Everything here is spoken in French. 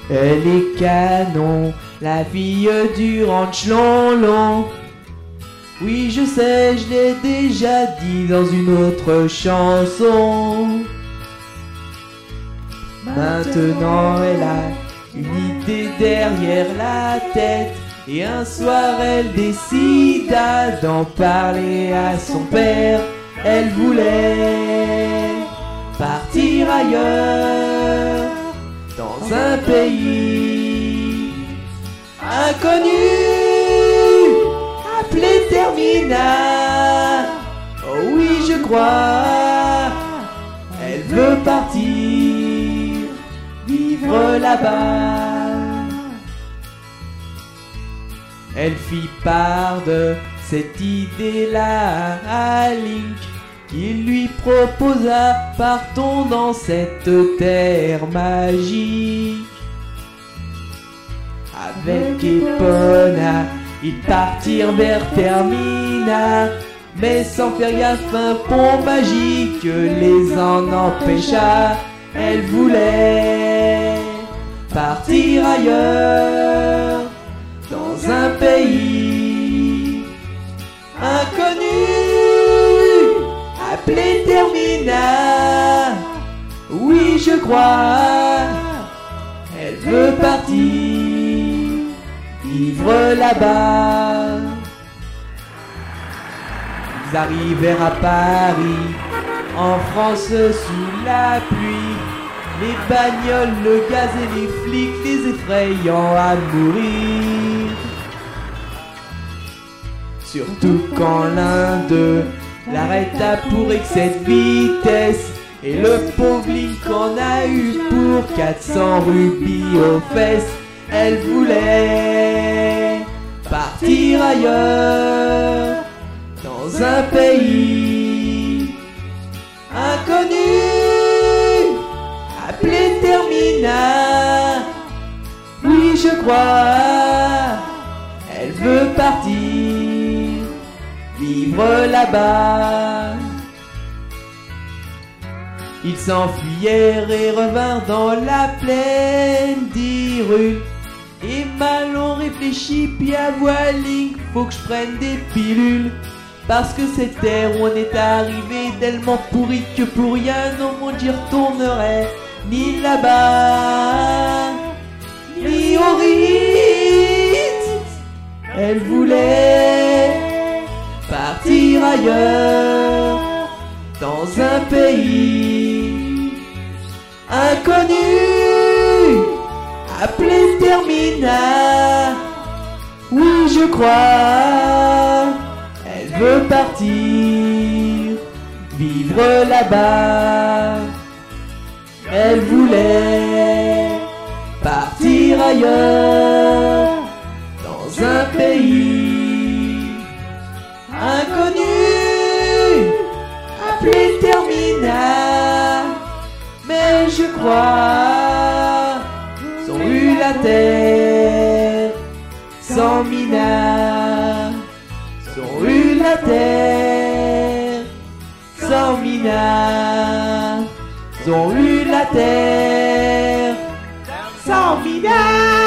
Elle est canon, la fille du ranch long. Oui, je sais, je l'ai déjà dit dans une autre chanson. Maintenant elle a une idée derrière la tête, et un soir elle décida d'en parler à son père. Elle voulait partir ailleurs, dans un pays inconnu, appelé Terminal. Oh oui, je crois, elle veut partir, vivre là-bas. Elle fit part de cette idée-là à Link, qui lui proposa: partons dans cette terre magique. Avec Epona, ils partirent vers Termina, mais sans faire gaffe, un pont magique les en empêcha. Elle voulait partir ailleurs, dans un pays inconnu, appelé Termina. Oui, je crois, elle veut partir, vivre là-bas. Ils arrivèrent à Paris, en France sous la pluie. Les bagnoles, le gaz et les flics, les effrayant à mourir. Surtout quand l'un d'eux l'arrêta pour excès de vitesse, et le pauvre Lincoln a eu pour 400 rubis aux fesses. Elle voulait partir ailleurs, dans un pays inconnu, appelé Termina. Oui, je crois, elle veut partir, vivre là-bas. Ils s'enfuyèrent et revinrent dans la plaine d'Hyrule. Et mal on réfléchit, puis à voix Link, faut que je prenne des pilules. Parce que cette terre où on est arrivé tellement pourrie que pour rien au monde j'y retournerai. Ni là-bas, ni au Ritz. Elle voulait partir ailleurs, dans un pays inconnu, appelé Termina. Oui, je crois, elle veut partir, vivre là-bas. Elle voulait partir ailleurs, dans un pays inconnu, appelé Termina. Mais je crois, sans eu la terre, sans Mina, sans eu la terre, sans Mina, sans eu la terre, sans Mina.